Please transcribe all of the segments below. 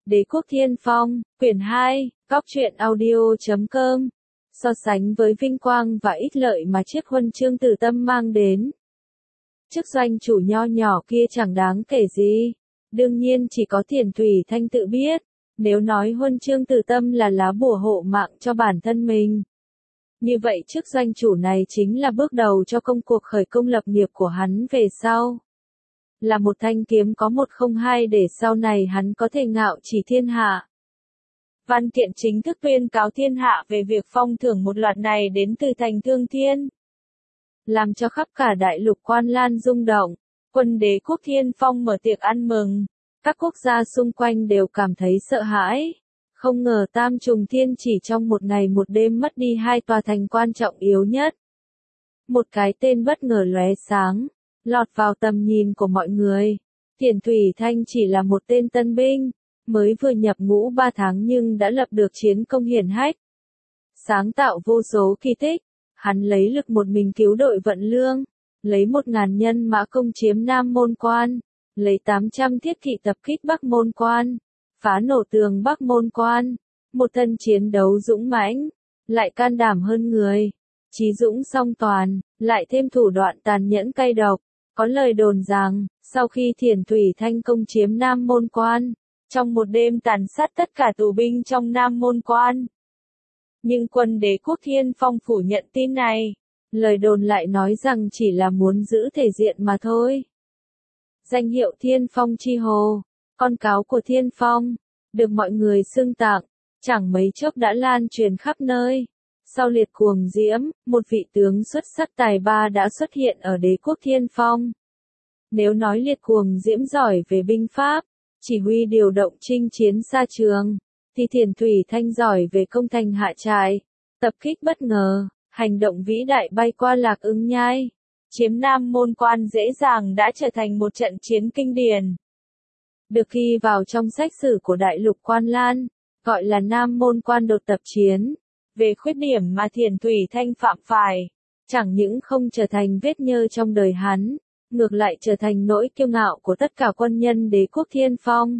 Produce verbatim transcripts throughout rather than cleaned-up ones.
Đế quốc Thiên Phong, quyển hai, góc truyện audio chấm com. So sánh với vinh quang và ích lợi mà chiếc huân chương Từ Tâm mang đến, chức doanh chủ nho nhỏ kia chẳng đáng kể gì. Đương nhiên chỉ có Thiền Thủy Thanh tự biết, nếu nói huân chương Từ Tâm là lá bùa hộ mạng cho bản thân mình, như vậy chức doanh chủ này chính là bước đầu cho công cuộc khởi công lập nghiệp của hắn về sau. Là một thanh kiếm có một không hai để sau này hắn có thể ngạo chỉ thiên hạ. Văn kiện chính thức tuyên cáo thiên hạ về việc phong thưởng một loạt này đến từ thành Thương Thiên, làm cho khắp cả đại lục Quan Lan rung động. Quân đế quốc Thiên Phong mở tiệc ăn mừng, các quốc gia xung quanh đều cảm thấy sợ hãi. Không ngờ Tam Trùng Thiên chỉ trong một ngày một đêm mất đi hai tòa thành quan trọng yếu nhất. Một cái tên bất ngờ lóe sáng, lọt vào tầm nhìn của mọi người. Thiền Thủy Thanh chỉ là một tên tân binh, mới vừa nhập ngũ ba tháng nhưng đã lập được chiến công hiển hách, sáng tạo vô số kỳ tích. Hắn lấy lực một mình cứu đội Vận Lương, lấy một ngàn nhân mã công chiếm Nam Môn Quan, lấy tám trăm thiết kỵ tập kích Bắc Môn Quan, phá nổ tường Bắc Môn Quan. Một thân chiến đấu dũng mãnh, lại can đảm hơn người, chí dũng song toàn, lại thêm thủ đoạn tàn nhẫn cay độc. Có lời đồn rằng, sau khi Thiền Thủy Thanh công chiếm Nam Môn Quan, trong một đêm tàn sát tất cả tù binh trong Nam Môn Quan. Nhưng quân đế quốc Thiên Phong phủ nhận tin này. Lời đồn lại nói rằng chỉ là muốn giữ thể diện mà thôi. Danh hiệu Thiên Phong chi hồ, con cáo của Thiên Phong, được mọi người xưng tặng, chẳng mấy chốc đã lan truyền khắp nơi. Sau liệt cuồng diễm, một vị tướng xuất sắc tài ba đã xuất hiện ở đế quốc Thiên Phong. Nếu nói liệt cuồng diễm giỏi về binh pháp, chỉ huy điều động chinh chiến xa trường, thì Thiền Thủy Thanh giỏi về công thành hạ trại, tập kích bất ngờ, hành động vĩ đại bay qua Lạc Ứng Nhai. Chiếm Nam Môn Quan dễ dàng đã trở thành một trận chiến kinh điển, được ghi vào trong sách sử của đại lục Quan Lan, gọi là Nam Môn Quan đột tập chiến. Về khuyết điểm mà Thiền Thủy Thanh phạm phải, chẳng những không trở thành vết nhơ trong đời hắn, ngược lại trở thành nỗi kiêu ngạo của tất cả quân nhân đế quốc Thiên Phong.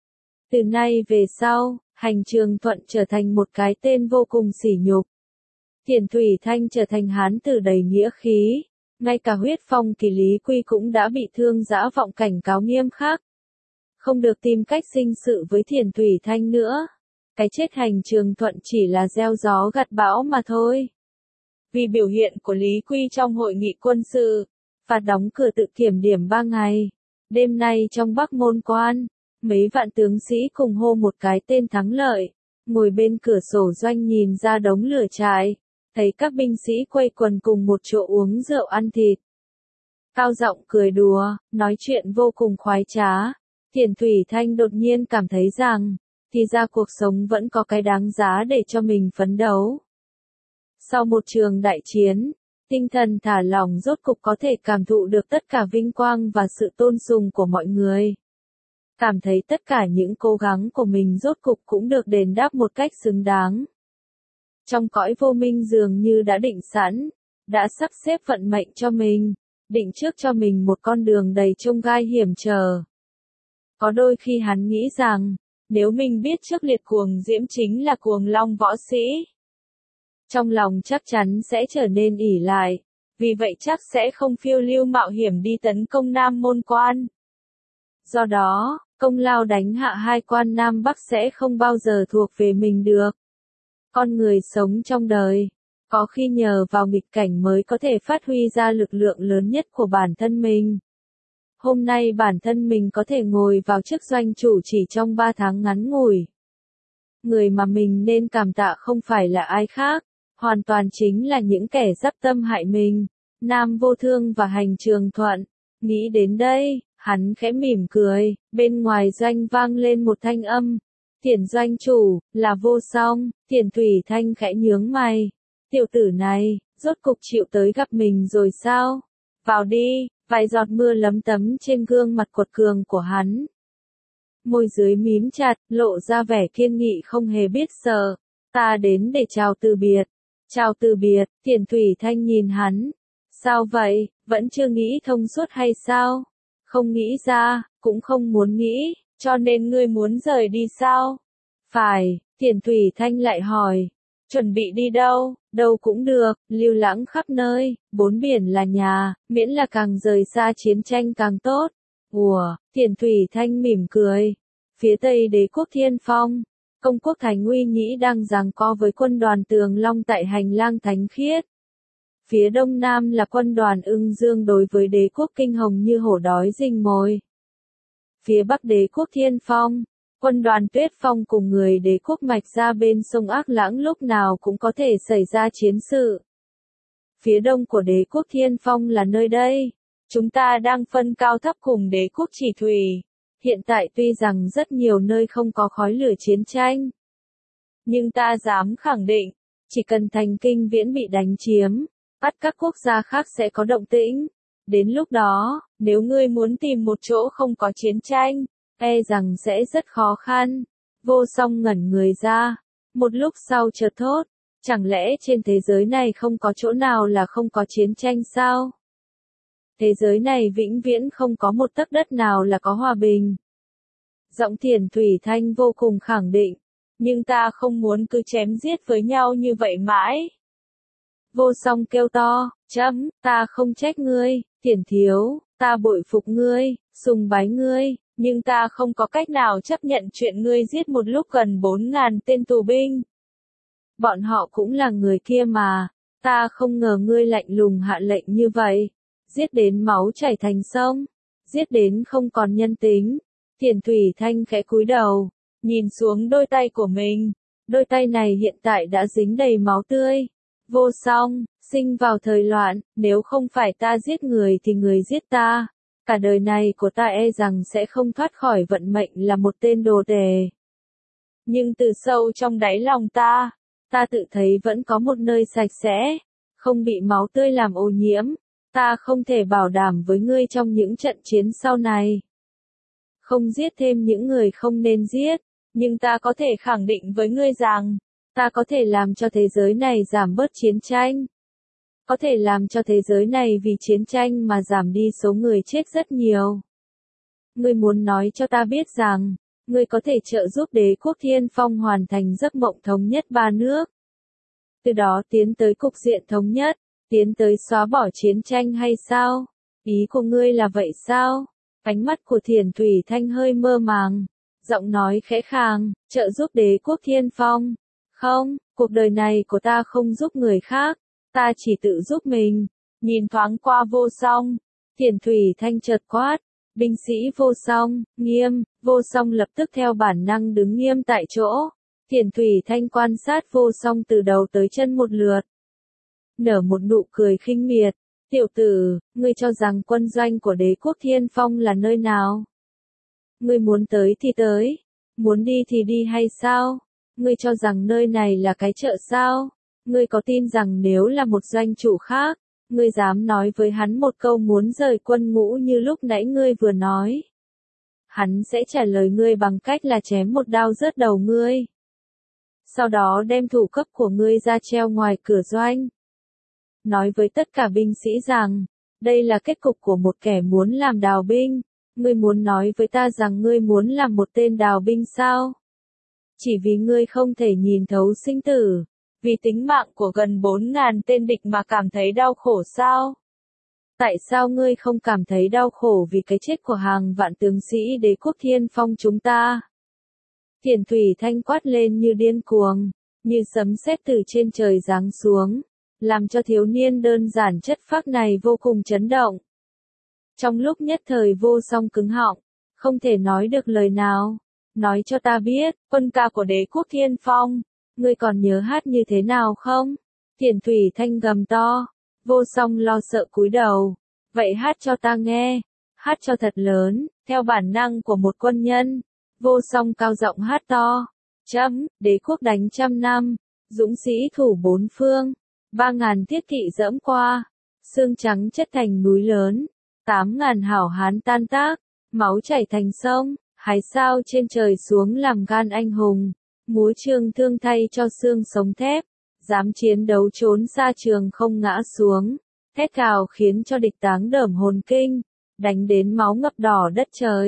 Từ nay về sau, Hành Trường Thuận trở thành một cái tên vô cùng sỉ nhục. Thiền Thủy Thanh trở thành hán tử đầy nghĩa khí, ngay cả huyết phong kỳ Lý Quy cũng đã bị Thương Dã Vọng cảnh cáo nghiêm khắc, không được tìm cách sinh sự với Thiền Thủy Thanh nữa. Cái chết Hành Trường Thuận chỉ là gieo gió gặt bão mà thôi. Vì biểu hiện của Lý Quy trong hội nghị quân sự, phạt đóng cửa tự kiểm điểm ba ngày. Đêm nay trong Bắc Môn Quan, mấy vạn tướng sĩ cùng hô một cái tên thắng lợi, ngồi bên cửa sổ doanh nhìn ra đống lửa trại, thấy các binh sĩ quây quần cùng một chỗ uống rượu ăn thịt, cao giọng cười đùa, nói chuyện vô cùng khoái trá. Thiền Thủy Thanh đột nhiên cảm thấy rằng, thì ra cuộc sống vẫn có cái đáng giá để cho mình phấn đấu. Sau một trường đại chiến, tinh thần thả lỏng rốt cục có thể cảm thụ được tất cả vinh quang và sự tôn sùng của mọi người. Cảm thấy tất cả những cố gắng của mình rốt cục cũng được đền đáp một cách xứng đáng. Trong cõi vô minh dường như đã định sẵn, đã sắp xếp vận mệnh cho mình, định trước cho mình một con đường đầy chông gai hiểm trở. Có đôi khi hắn nghĩ rằng, nếu mình biết trước liệt cuồng diễm chính là cuồng long võ sĩ, trong lòng chắc chắn sẽ trở nên ỷ lại, vì vậy chắc sẽ không phiêu lưu mạo hiểm đi tấn công Nam Môn Quan. Do đó, công lao đánh hạ hai quan Nam Bắc sẽ không bao giờ thuộc về mình được. Con người sống trong đời, có khi nhờ vào nghịch cảnh mới có thể phát huy ra lực lượng lớn nhất của bản thân mình. Hôm nay bản thân mình có thể ngồi vào chức doanh chủ chỉ trong ba tháng ngắn ngủi. Người mà mình nên cảm tạ không phải là ai khác, hoàn toàn chính là những kẻ dắp tâm hại mình, Nam Vô Thương và Hành Trường Thuận. Nghĩ đến đây, hắn khẽ mỉm cười, bên ngoài doanh vang lên một thanh âm. Thiền doanh chủ, là Vô Song. Thiền Thủy Thanh khẽ nhướng mày. Tiểu tử này, rốt cục chịu tới gặp mình rồi sao? Vào đi. Vài giọt mưa lấm tấm trên gương mặt quật cường của hắn. Môi dưới mím chặt, lộ ra vẻ kiên nghị không hề biết sợ. Ta đến để chào từ biệt. Chào từ biệt, Thiền Thủy Thanh nhìn hắn. Sao vậy, vẫn chưa nghĩ thông suốt hay sao? Không nghĩ ra, cũng không muốn nghĩ. Cho nên ngươi muốn rời đi sao? Phải, Thiền Thủy Thanh lại hỏi. Chuẩn bị đi đâu? Đâu cũng được, lưu lãng khắp nơi, bốn biển là nhà, miễn là càng rời xa chiến tranh càng tốt. Ủa, Thiền Thủy Thanh mỉm cười. Phía Tây đế quốc Thiên Phong, công quốc Thành Uy Nhĩ đang giằng co với quân đoàn Tường Long tại hành lang Thánh Khiết. Phía Đông Nam là quân đoàn Ưng Dương đối với đế quốc Kinh Hồng như hổ đói rình mồi. Phía Bắc đế quốc Thiên Phong, quân đoàn Tuyết Phong cùng người đế quốc Mạch ra bên sông Ác Lãng lúc nào cũng có thể xảy ra chiến sự. Phía đông của đế quốc Thiên Phong là nơi đây. Chúng ta đang phân cao thấp cùng đế quốc Chỉ Thủy. Hiện tại tuy rằng rất nhiều nơi không có khói lửa chiến tranh. Nhưng ta dám khẳng định, chỉ cần thành Kinh Viễn bị đánh chiếm, bắt các quốc gia khác sẽ có động tĩnh. Đến lúc đó, nếu ngươi muốn tìm một chỗ không có chiến tranh, e rằng sẽ rất khó khăn. Vô Song ngẩn người ra, một lúc sau chợt thốt, chẳng lẽ trên thế giới này không có chỗ nào là không có chiến tranh sao? Thế giới này vĩnh viễn không có một tấc đất nào là có hòa bình. Giọng Thiền Thủy Thanh vô cùng khẳng định, nhưng ta không muốn cứ chém giết với nhau như vậy mãi. Vô Song kêu to, chấm, ta không trách ngươi, Thiền thiếu, ta bội phục ngươi, sùng bái ngươi, nhưng ta không có cách nào chấp nhận chuyện ngươi giết một lúc gần bốn ngàn tên tù binh. Bọn họ cũng là người kia mà, ta không ngờ ngươi lạnh lùng hạ lệnh như vậy, giết đến máu chảy thành sông, giết đến không còn nhân tính. Thiền Thủy Thanh khẽ cúi đầu, nhìn xuống đôi tay của mình, đôi tay này hiện tại đã dính đầy máu tươi. Vô Song, sinh vào thời loạn, nếu không phải ta giết người thì người giết ta. Cả đời này của ta e rằng sẽ không thoát khỏi vận mệnh là một tên đồ tể. Nhưng từ sâu trong đáy lòng ta, ta tự thấy vẫn có một nơi sạch sẽ, không bị máu tươi làm ô nhiễm. Ta không thể bảo đảm với ngươi trong những trận chiến sau này. Không giết thêm những người không nên giết, nhưng ta có thể khẳng định với ngươi rằng, ta có thể làm cho thế giới này giảm bớt chiến tranh. Có thể làm cho thế giới này vì chiến tranh mà giảm đi số người chết rất nhiều. Ngươi muốn nói cho ta biết rằng, ngươi có thể trợ giúp đế quốc Thiên Phong hoàn thành giấc mộng thống nhất ba nước. Từ đó tiến tới cục diện thống nhất, tiến tới xóa bỏ chiến tranh hay sao? Ý của ngươi là vậy sao? Ánh mắt của Thiền Thủy Thanh hơi mơ màng, giọng nói khẽ khàng, trợ giúp đế quốc Thiên Phong. Không, cuộc đời này của ta không giúp người khác, ta chỉ tự giúp mình. Nhìn thoáng qua Vô Song, Thiền Thủy Thanh chợt quát, binh sĩ Vô Song, nghiêm. Vô Song lập tức theo bản năng đứng nghiêm tại chỗ. Thiền Thủy Thanh quan sát Vô Song từ đầu tới chân một lượt, nở một nụ cười khinh miệt. Tiểu tử, ngươi cho rằng quân doanh của đế quốc Thiên Phong là nơi nào? Ngươi muốn tới thì tới, muốn đi thì đi hay sao? Ngươi cho rằng nơi này là cái chợ sao? Ngươi có tin rằng nếu là một doanh chủ khác, ngươi dám nói với hắn một câu muốn rời quân ngũ như lúc nãy ngươi vừa nói? Hắn sẽ trả lời ngươi bằng cách là chém một đao rớt đầu ngươi. Sau đó đem thủ cấp của ngươi ra treo ngoài cửa doanh. Nói với tất cả binh sĩ rằng, đây là kết cục của một kẻ muốn làm đào binh. Ngươi muốn nói với ta rằng ngươi muốn làm một tên đào binh sao? Chỉ vì ngươi không thể nhìn thấu sinh tử, vì tính mạng của gần bốn ngàn tên địch mà cảm thấy đau khổ sao? Tại sao ngươi không cảm thấy đau khổ vì cái chết của hàng vạn tướng sĩ đế quốc Thiên Phong chúng ta? Thiền Thủy Thanh quát lên như điên cuồng, như sấm sét từ trên trời giáng xuống, làm cho thiếu niên đơn giản chất phác này vô cùng chấn động. Trong lúc nhất thời Vô Song cứng họng, không thể nói được lời nào. Nói cho ta biết, quân ca của đế quốc Thiên Phong, ngươi còn nhớ hát như thế nào không? Thiền Thủy Thanh gầm to. Vô Song lo sợ cúi đầu. Vậy hát cho ta nghe, hát cho thật lớn, theo bản năng của một quân nhân. Vô Song cao giọng hát to. Chấm, đế quốc đánh trăm năm, dũng sĩ thủ bốn phương, ba ngàn thiết kỵ dẫm qua, xương trắng chất thành núi lớn, tám ngàn hảo hán tan tác, máu chảy thành sông, hái sao trên trời xuống làm gan anh hùng, múa trường thương thay cho xương sống thép, dám chiến đấu trốn xa trường không ngã xuống, thét gào khiến cho địch táng đởm hồn kinh, đánh đến máu ngập đỏ đất trời.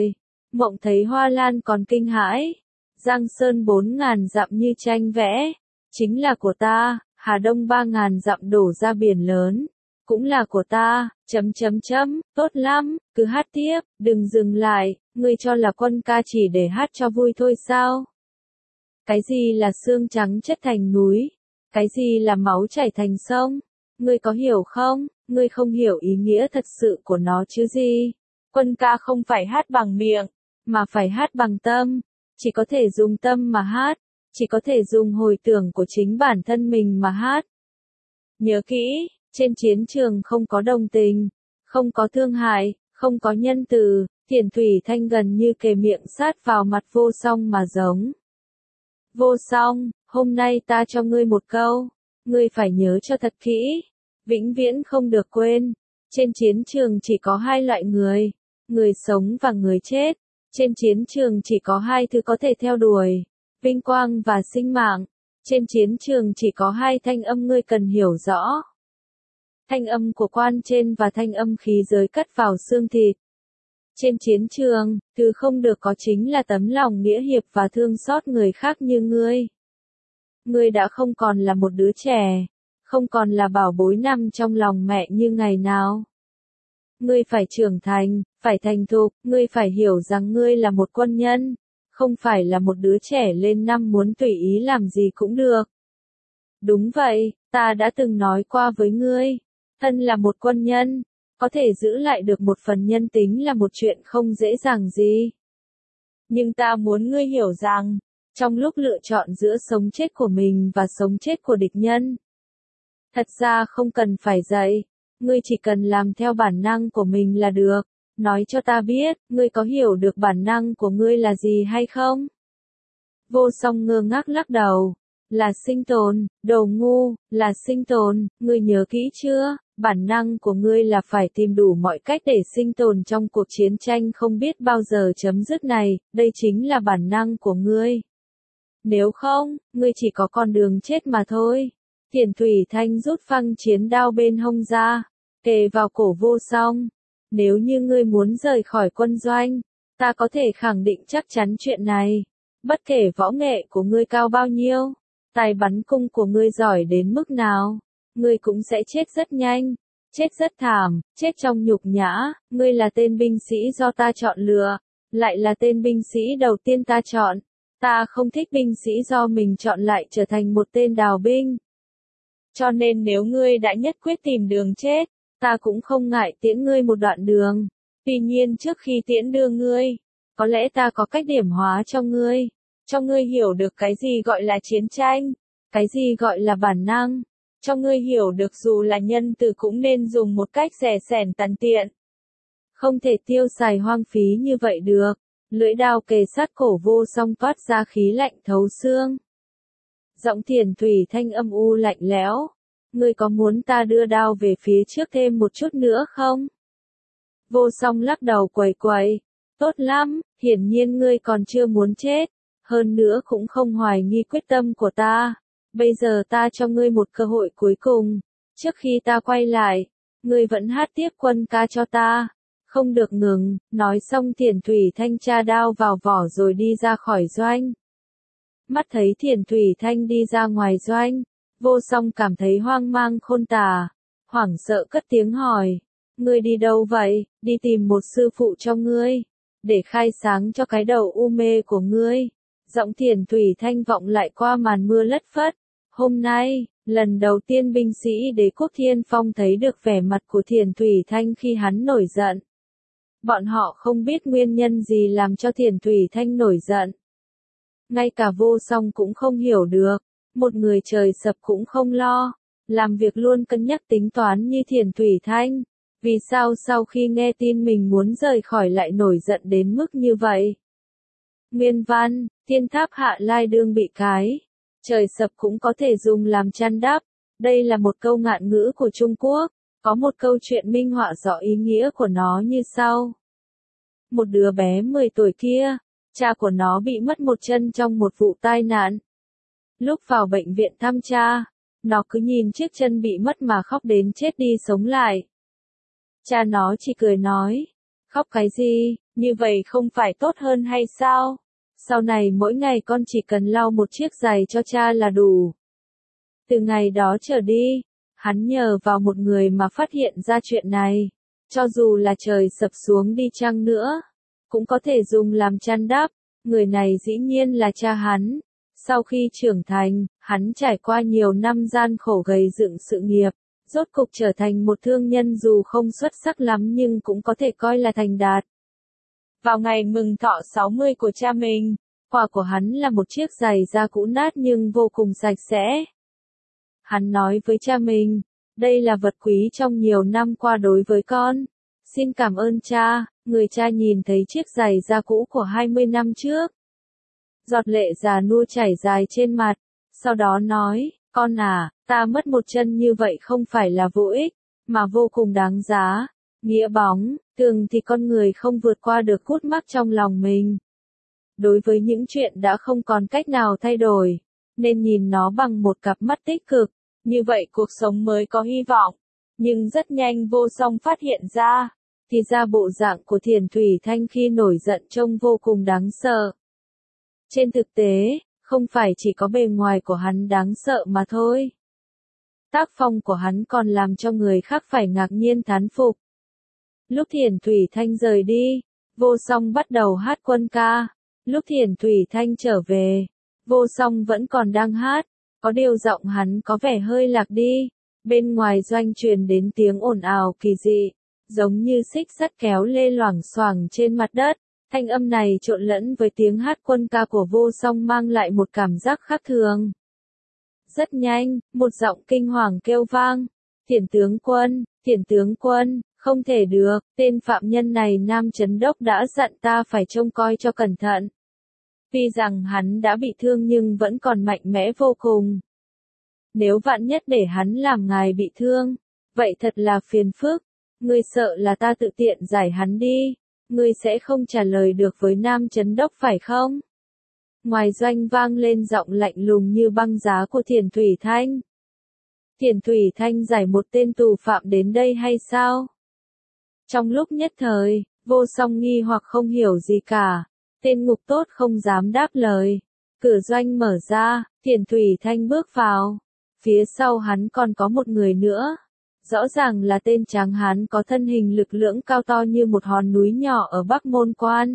Mộng thấy hoa lan còn kinh hãi. Giang Sơn bốn ngàn dặm như tranh vẽ, chính là của ta, Hà Đông ba ngàn dặm đổ ra biển lớn, cũng là của ta, chấm chấm chấm, tốt lắm, cứ hát tiếp, đừng dừng lại, ngươi cho là quân ca chỉ để hát cho vui thôi sao? Cái gì là xương trắng chất thành núi? Cái gì là máu chảy thành sông? Ngươi có hiểu không? Ngươi không hiểu ý nghĩa thật sự của nó chứ gì? Quân ca không phải hát bằng miệng, mà phải hát bằng tâm. Chỉ có thể dùng tâm mà hát, chỉ có thể dùng hồi tưởng của chính bản thân mình mà hát. Nhớ kỹ, trên chiến trường không có đồng tình, không có thương hại, không có nhân từ, Thiền Thủy Thanh gần như kề miệng sát vào mặt Vô Song mà giống. Vô Song, hôm nay ta cho ngươi một câu, ngươi phải nhớ cho thật kỹ, vĩnh viễn không được quên, trên chiến trường chỉ có hai loại người, người sống và người chết. Trên chiến trường chỉ có hai thứ có thể theo đuổi, vinh quang và sinh mạng. Trên chiến trường chỉ có hai thanh âm ngươi cần hiểu rõ. Thanh âm của quan trên và thanh âm khí giới cắt vào xương thịt. Trên chiến trường, thứ không được có chính là tấm lòng nghĩa hiệp và thương xót người khác như ngươi. Ngươi đã không còn là một đứa trẻ, không còn là bảo bối nằm trong lòng mẹ như ngày nào. Ngươi phải trưởng thành, phải thành thục, ngươi phải hiểu rằng ngươi là một quân nhân, không phải là một đứa trẻ lên năm muốn tùy ý làm gì cũng được. Đúng vậy, ta đã từng nói qua với ngươi, thân là một quân nhân, có thể giữ lại được một phần nhân tính là một chuyện không dễ dàng gì. Nhưng ta muốn ngươi hiểu rằng, trong lúc lựa chọn giữa sống chết của mình và sống chết của địch nhân, thật ra không cần phải dạy. Ngươi chỉ cần làm theo bản năng của mình là được. Nói cho ta biết, ngươi có hiểu được bản năng của ngươi là gì hay không? Vô Song ngơ ngác lắc đầu. Là sinh tồn, đồ ngu, là sinh tồn, ngươi nhớ kỹ chưa? Bản năng của ngươi là phải tìm đủ mọi cách để sinh tồn trong cuộc chiến tranh không biết bao giờ chấm dứt này, đây chính là bản năng của ngươi. Nếu không, ngươi chỉ có con đường chết mà thôi. Thiền Thủy Thanh rút phăng chiến đao bên hông ra, kề vào cổ Vô Song. Nếu như ngươi muốn rời khỏi quân doanh, ta có thể khẳng định chắc chắn chuyện này. Bất kể võ nghệ của ngươi cao bao nhiêu, tài bắn cung của ngươi giỏi đến mức nào, ngươi cũng sẽ chết rất nhanh, chết rất thảm, chết trong nhục nhã. Ngươi là tên binh sĩ do ta chọn lựa, lại là tên binh sĩ đầu tiên ta chọn. Ta không thích binh sĩ do mình chọn lại trở thành một tên đào binh. Cho nên nếu ngươi đã nhất quyết tìm đường chết, ta cũng không ngại tiễn ngươi một đoạn đường. Tuy nhiên trước khi tiễn đưa ngươi, có lẽ ta có cách điểm hóa cho ngươi, cho ngươi hiểu được cái gì gọi là chiến tranh, cái gì gọi là bản năng, cho ngươi hiểu được dù là nhân từ cũng nên dùng một cách rẻ sẻn tàn tiện. Không thể tiêu xài hoang phí như vậy được. Lưỡi đao kề sát cổ Vô Song toát ra khí lạnh thấu xương. Giọng Thiền Thủy Thanh âm u lạnh lẽo. Ngươi có muốn ta đưa đao về phía trước thêm một chút nữa không? Vô Song lắc đầu quẩy quẩy. Tốt lắm, hiển nhiên ngươi còn chưa muốn chết. Hơn nữa cũng không hoài nghi quyết tâm của ta. Bây giờ ta cho ngươi một cơ hội cuối cùng. Trước khi ta quay lại, ngươi vẫn hát tiếp quân ca cho ta. Không được ngừng, nói xong Thiền Thủy Thanh tra đao vào vỏ rồi đi ra khỏi doanh. Mắt thấy Thiền Thủy Thanh đi ra ngoài doanh, Vô Song cảm thấy hoang mang khôn tả, hoảng sợ cất tiếng hỏi, ngươi đi đâu vậy? Đi tìm một sư phụ cho ngươi, để khai sáng cho cái đầu u mê của ngươi. Giọng Thiền Thủy Thanh vọng lại qua màn mưa lất phất. Hôm nay, lần đầu tiên binh sĩ Đế quốc Thiên Phong thấy được vẻ mặt của Thiền Thủy Thanh khi hắn nổi giận. Bọn họ không biết nguyên nhân gì làm cho Thiền Thủy Thanh nổi giận. Ngay cả Vô Song cũng không hiểu được, một người trời sập cũng không lo, làm việc luôn cân nhắc tính toán như Thiền Thủy Thanh. Vì sao sau khi nghe tin mình muốn rời khỏi lại nổi giận đến mức như vậy? Nguyên văn, thiên tháp Hạ Lai đương bị cái. Trời sập cũng có thể dùng làm chăn đắp. Đây là một câu ngạn ngữ của Trung Quốc. Có một câu chuyện minh họa rõ ý nghĩa của nó như sau. Một đứa bé mười tuổi kia, cha của nó bị mất một chân trong một vụ tai nạn. Lúc vào bệnh viện thăm cha, nó cứ nhìn chiếc chân bị mất mà khóc đến chết đi sống lại. Cha nó chỉ cười nói, khóc cái gì, như vậy không phải tốt hơn hay sao? Sau này mỗi ngày con chỉ cần lau một chiếc giày cho cha là đủ. Từ ngày đó trở đi, hắn nhờ vào một người mà phát hiện ra chuyện này. Cho dù là trời sập xuống đi chăng nữa, cũng có thể dùng làm chăn đắp. Người này dĩ nhiên là cha hắn. Sau khi trưởng thành, hắn trải qua nhiều năm gian khổ gầy dựng sự nghiệp, rốt cục trở thành một thương nhân dù không xuất sắc lắm nhưng cũng có thể coi là thành đạt. Vào ngày mừng thọ sáu mươi của cha mình, quà của hắn là một chiếc giày da cũ nát nhưng vô cùng sạch sẽ. Hắn nói với cha mình, đây là vật quý trong nhiều năm qua đối với con. Xin cảm ơn cha. Người cha nhìn thấy chiếc giày da cũ của hai mươi năm trước. Giọt lệ già nua chảy dài trên mặt, sau đó nói, con à, ta mất một chân như vậy không phải là vô ích, mà vô cùng đáng giá. Nghĩa bóng, thường thì con người không vượt qua được khúc mắc trong lòng mình. Đối với những chuyện đã không còn cách nào thay đổi, nên nhìn nó bằng một cặp mắt tích cực, như vậy cuộc sống mới có hy vọng. Nhưng rất nhanh Vô Song phát hiện ra, thì ra bộ dạng của Thiền Thủy Thanh khi nổi giận trông vô cùng đáng sợ. Trên thực tế, không phải chỉ có bề ngoài của hắn đáng sợ mà thôi. Tác phong của hắn còn làm cho người khác phải ngạc nhiên thán phục. Lúc Thiền Thủy Thanh rời đi, Vô Song bắt đầu hát quân ca. Lúc Thiền Thủy Thanh trở về, Vô Song vẫn còn đang hát, có điều giọng hắn có vẻ hơi lạc đi. Bên ngoài doanh truyền đến tiếng ồn ào kỳ dị, giống như xích sắt kéo lê loảng xoảng trên mặt đất. Thanh âm này trộn lẫn với tiếng hát quân ca của Vô Song mang lại một cảm giác khác thường. Rất nhanh, một giọng kinh hoàng kêu vang, Thiền tướng quân, Thiền tướng quân, không thể được, tên phạm nhân này Nam Chấn Đốc đã dặn ta phải trông coi cho cẩn thận. Tuy rằng hắn đã bị thương nhưng vẫn còn mạnh mẽ vô cùng. Nếu vạn nhất để hắn làm ngài bị thương, vậy thật là phiền phức. Ngươi sợ là ta tự tiện giải hắn đi, ngươi sẽ không trả lời được với Nam Chấn Đốc phải không? Ngoài doanh vang lên giọng lạnh lùng như băng giá của Thiền Thủy Thanh. Thiền Thủy Thanh giải một tên tù phạm đến đây hay sao? Trong lúc nhất thời, Vô Song nghi hoặc không hiểu gì cả. Tên ngục tốt không dám đáp lời. Cửa doanh mở ra, Thiền Thủy Thanh bước vào. Phía sau hắn còn có một người nữa. Rõ ràng là tên tráng hán có thân hình lực lưỡng cao to như một hòn núi nhỏ ở Bắc Môn Quan.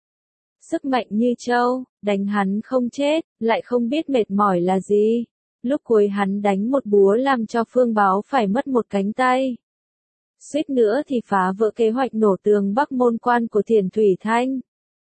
Sức mạnh như trâu, đánh hắn không chết, lại không biết mệt mỏi là gì. Lúc cuối hắn đánh một búa làm cho Phương Báo phải mất một cánh tay. Suýt nữa thì phá vỡ kế hoạch nổ tường Bắc Môn Quan của Thiền Thủy Thanh.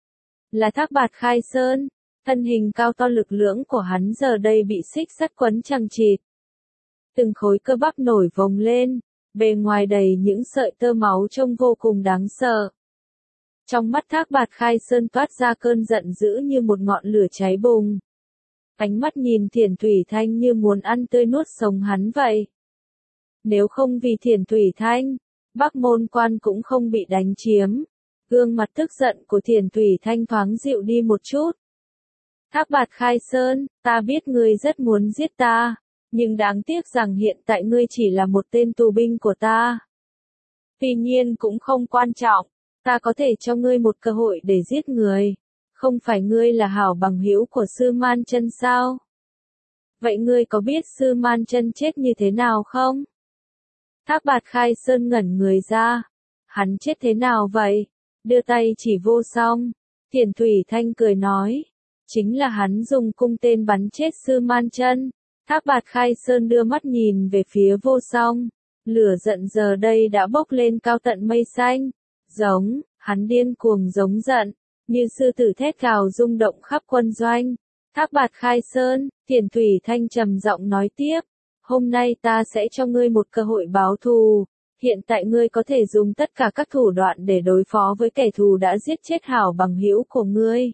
Là Thác Bạt Khai Sơn, thân hình cao to lực lưỡng của hắn giờ đây bị xích sắt quấn chằng chịt. Từng khối cơ bắp nổi vồng lên, bề ngoài đầy những sợi tơ máu trông vô cùng đáng sợ. Trong mắt Thác Bạt Khai Sơn toát ra cơn giận dữ như một ngọn lửa cháy bùng. Ánh mắt nhìn Thiền Thủy Thanh như muốn ăn tươi nuốt sống hắn vậy. Nếu không vì Thiền Thủy Thanh, Bắc Môn Quan cũng không bị đánh chiếm. Gương mặt tức giận của Thiền Thủy Thanh thoáng dịu đi một chút. Thác Bạt Khai Sơn, ta biết ngươi rất muốn giết ta, nhưng đáng tiếc rằng hiện tại ngươi chỉ là một tên tù binh của ta. Tuy nhiên cũng không quan trọng, ta có thể cho ngươi một cơ hội để giết người. Không phải ngươi là hảo bằng hữu của Sư Man Chân sao? Vậy ngươi có biết Sư Man Chân chết như thế nào không? Thác Bạt Khai Sơn ngẩn người ra. Hắn chết thế nào vậy? Đưa tay chỉ Vô Song. Thiền Thủy Thanh cười nói. Chính là hắn dùng cung tên bắn chết Sư Man Chân. Thác Bạt Khai Sơn đưa mắt nhìn về phía Vô Song. Lửa giận giờ đây đã bốc lên cao tận mây xanh. Giống, hắn điên cuồng giống giận. Như sư tử thét gào rung động khắp quân doanh. Thác Bạt Khai Sơn, Thiền Thủy Thanh trầm giọng nói tiếp. Hôm nay ta sẽ cho ngươi một cơ hội báo thù. Hiện tại ngươi có thể dùng tất cả các thủ đoạn để đối phó với kẻ thù đã giết chết hảo bằng hữu của ngươi.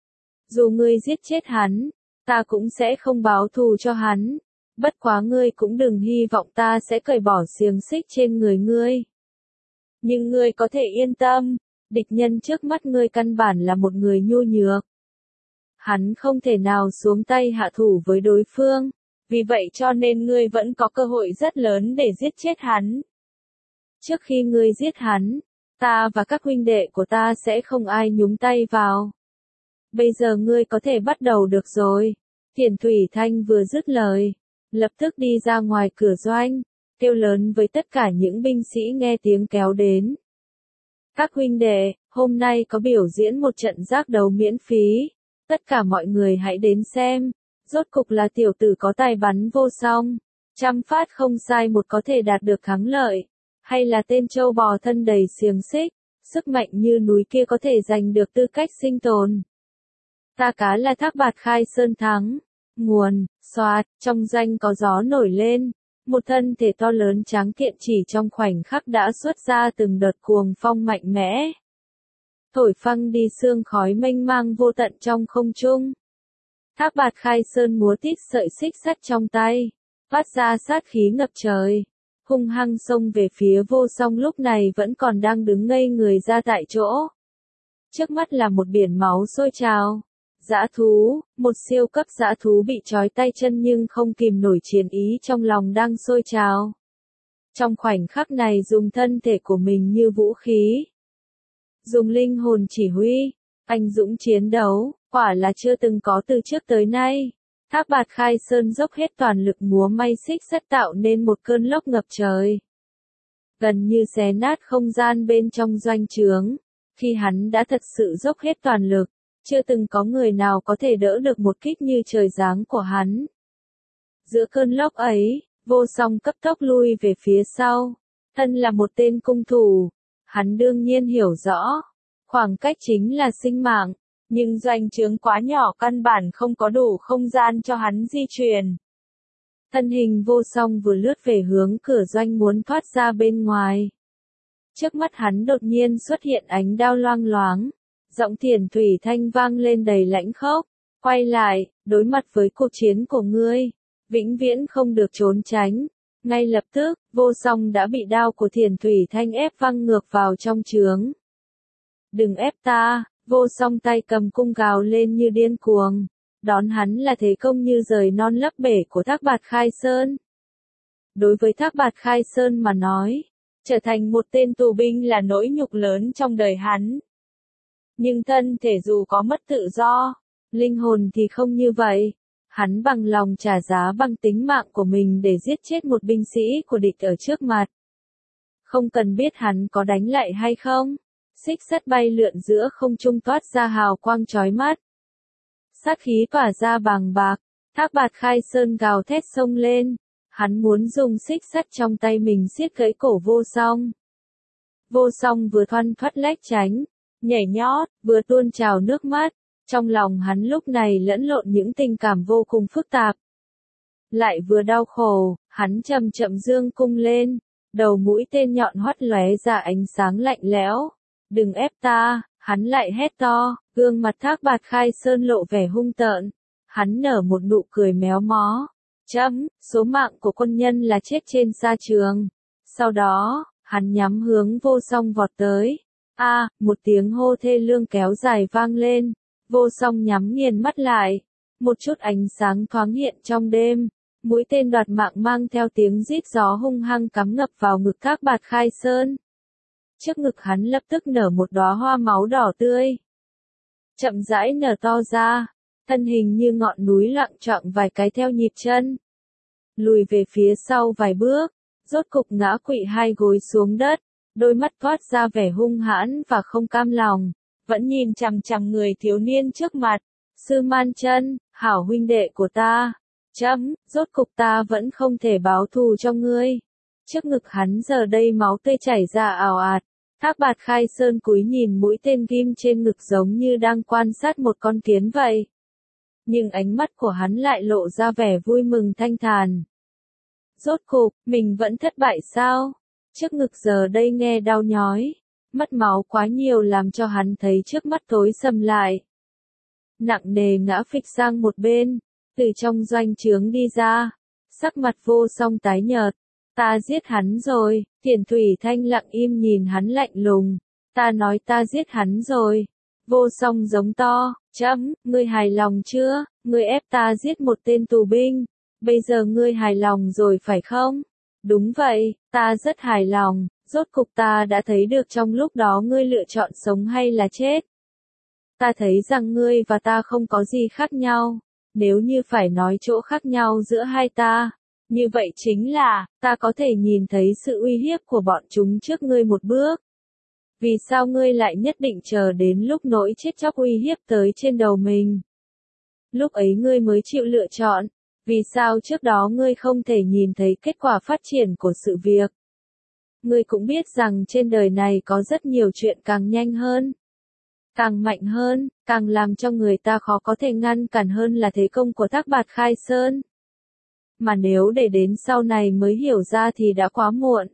Dù ngươi giết chết hắn, ta cũng sẽ không báo thù cho hắn. Bất quá ngươi cũng đừng hy vọng ta sẽ cởi bỏ xiềng xích trên người ngươi. Nhưng ngươi có thể yên tâm, địch nhân trước mắt ngươi căn bản là một người nhu nhược. Hắn không thể nào xuống tay hạ thủ với đối phương, vì vậy cho nên ngươi vẫn có cơ hội rất lớn để giết chết hắn. Trước khi ngươi giết hắn, Ta và các huynh đệ của ta sẽ không ai nhúng tay vào. Bây giờ ngươi có thể bắt đầu được rồi. Thiền Thủy Thanh vừa dứt lời, lập tức đi ra ngoài cửa doanh, kêu lớn với tất cả những binh sĩ nghe tiếng kéo đến. Các huynh đệ, hôm nay có biểu diễn một trận giác đấu miễn phí, tất cả mọi người hãy đến xem, rốt cục là tiểu tử có tài bắn vô song, trăm phát không sai một có thể đạt được thắng lợi, hay là tên trâu bò thân đầy xiềng xích, sức mạnh như núi kia có thể giành được tư cách sinh tồn. Ta cá là Thác Bạt Khai Sơn thắng. Nguồn, xoạt, trong doanh có gió nổi lên, một thân thể to lớn tráng kiện chỉ trong khoảnh khắc đã xuất ra từng đợt cuồng phong mạnh mẽ. Thổi phăng đi sương khói mênh mang vô tận trong không trung. Thác Bạt Khai Sơn múa tít sợi xích sắt trong tay, phát ra sát khí ngập trời, hung hăng xông về phía Vô Song lúc này vẫn còn đang đứng ngây người ra tại chỗ. Trước mắt là một biển máu sôi trào. Dã thú, một siêu cấp dã thú bị trói tay chân nhưng không kìm nổi chiến ý trong lòng đang sôi trào. Trong khoảnh khắc này dùng thân thể của mình như vũ khí. Dùng linh hồn chỉ huy, anh dũng chiến đấu, quả là chưa từng có từ trước tới nay. Thác Bạt Khai Sơn dốc hết toàn lực múa may xích sắt tạo nên một cơn lốc ngập trời. Gần như xé nát không gian bên trong doanh trướng, khi hắn đã thật sự dốc hết toàn lực. Chưa từng có người nào có thể đỡ được một kích như trời giáng của hắn. Giữa cơn lốc ấy, Vô Song cấp tốc lui về phía sau. Thân là một tên cung thủ, hắn đương nhiên hiểu rõ, khoảng cách chính là sinh mạng, nhưng doanh trướng quá nhỏ căn bản không có đủ không gian cho hắn di chuyển. Thân hình Vô Song vừa lướt về hướng cửa doanh muốn thoát ra bên ngoài. Trước mắt hắn đột nhiên xuất hiện ánh đao loang loáng. Giọng Thiền Thủy Thanh vang lên đầy lãnh khốc, quay lại, đối mặt với cuộc chiến của ngươi, vĩnh viễn không được trốn tránh. Ngay lập tức, Vô Song đã bị đao của Thiền Thủy Thanh ép văng ngược vào trong trướng. Đừng ép ta, Vô Song tay cầm cung gào lên như điên cuồng, đón hắn là thế công như rời non lấp bể của Thác Bạt Khai Sơn. Đối với Thác Bạt Khai Sơn mà nói, trở thành một tên tù binh là nỗi nhục lớn trong đời hắn. Nhưng thân thể dù có mất tự do, linh hồn thì không như vậy. Hắn bằng lòng trả giá bằng tính mạng của mình để giết chết một binh sĩ của địch ở trước mặt. Không cần biết hắn có đánh lại hay không, xích sắt bay lượn giữa không trung toát ra hào quang chói mắt. Sát khí tỏa ra bàng bạc, Thác Bạt Khai Sơn gào thét xông lên, hắn muốn dùng xích sắt trong tay mình siết gãy cổ Vô Song. Vô Song vừa thoăn thoắt lách tránh, nhảy nhót, vừa tuôn trào nước mắt, trong lòng hắn lúc này lẫn lộn những tình cảm vô cùng phức tạp. Lại vừa đau khổ, hắn chậm chậm dương cung lên, đầu mũi tên nhọn hoắt lóe ra ánh sáng lạnh lẽo. Đừng ép ta, hắn lại hét to, gương mặt Thác Bạt Khai Sơn lộ vẻ hung tợn. Hắn nở một nụ cười méo mó. Chấm, số mạng của quân nhân là chết trên sa trường. Sau đó, hắn nhắm hướng Vô Song vọt tới. A, à, một tiếng hô thê lương kéo dài vang lên, Vô Song nhắm nghiền mắt lại, một chút ánh sáng thoáng hiện trong đêm, mũi tên đoạt mạng mang theo tiếng rít gió hung hăng cắm ngập vào ngực Thác Bạt Khai Sơn. Trước ngực hắn lập tức nở một đóa hoa máu đỏ tươi, chậm rãi nở to ra, thân hình như ngọn núi loạng choạng vài cái theo nhịp chân, lùi về phía sau vài bước, rốt cục ngã quỵ hai gối xuống đất. Đôi mắt toát ra vẻ hung hãn và không cam lòng, vẫn nhìn chằm chằm người thiếu niên trước mặt. Sư Man Chân, hảo huynh đệ của ta, chấm, rốt cục ta vẫn không thể báo thù cho ngươi. Trước ngực hắn giờ đây máu tươi chảy ra ào ạt. Thác Bạt Khai Sơn cúi nhìn mũi tên ghim trên ngực giống như đang quan sát một con kiến vậy. Nhưng ánh mắt của hắn lại lộ ra vẻ vui mừng thanh thản. Rốt cục, mình vẫn thất bại sao? Trước ngực giờ đây nghe đau nhói, mất máu quá nhiều làm cho hắn thấy trước mắt tối sầm lại. Nặng nề ngã phịch sang một bên, từ trong doanh trướng đi ra, sắc mặt Vô Song tái nhợt. Ta giết hắn rồi, Thiền Thủy Thanh lặng im nhìn hắn lạnh lùng. Ta nói ta giết hắn rồi. Vô Song giống to, chấm, ngươi hài lòng chưa, ngươi ép ta giết một tên tù binh, bây giờ ngươi hài lòng rồi phải không? Đúng vậy, ta rất hài lòng, Rốt cục ta đã thấy được trong lúc đó ngươi lựa chọn sống hay là chết. Ta thấy rằng ngươi và ta không có gì khác nhau, nếu như phải nói chỗ khác nhau giữa hai ta, như vậy chính là, ta có thể nhìn thấy sự uy hiếp của bọn chúng trước ngươi một bước. Vì sao ngươi lại nhất định chờ đến lúc nỗi chết chóc uy hiếp tới trên đầu mình? Lúc ấy ngươi mới chịu lựa chọn, vì sao trước đó ngươi không thể nhìn thấy kết quả phát triển của sự việc? Ngươi cũng biết rằng trên đời này có rất nhiều chuyện càng nhanh hơn, càng mạnh hơn, càng làm cho người ta khó có thể ngăn cản hơn là thế công của Thác Bạt Khai Sơn. Mà nếu để đến sau này mới hiểu ra thì đã quá muộn.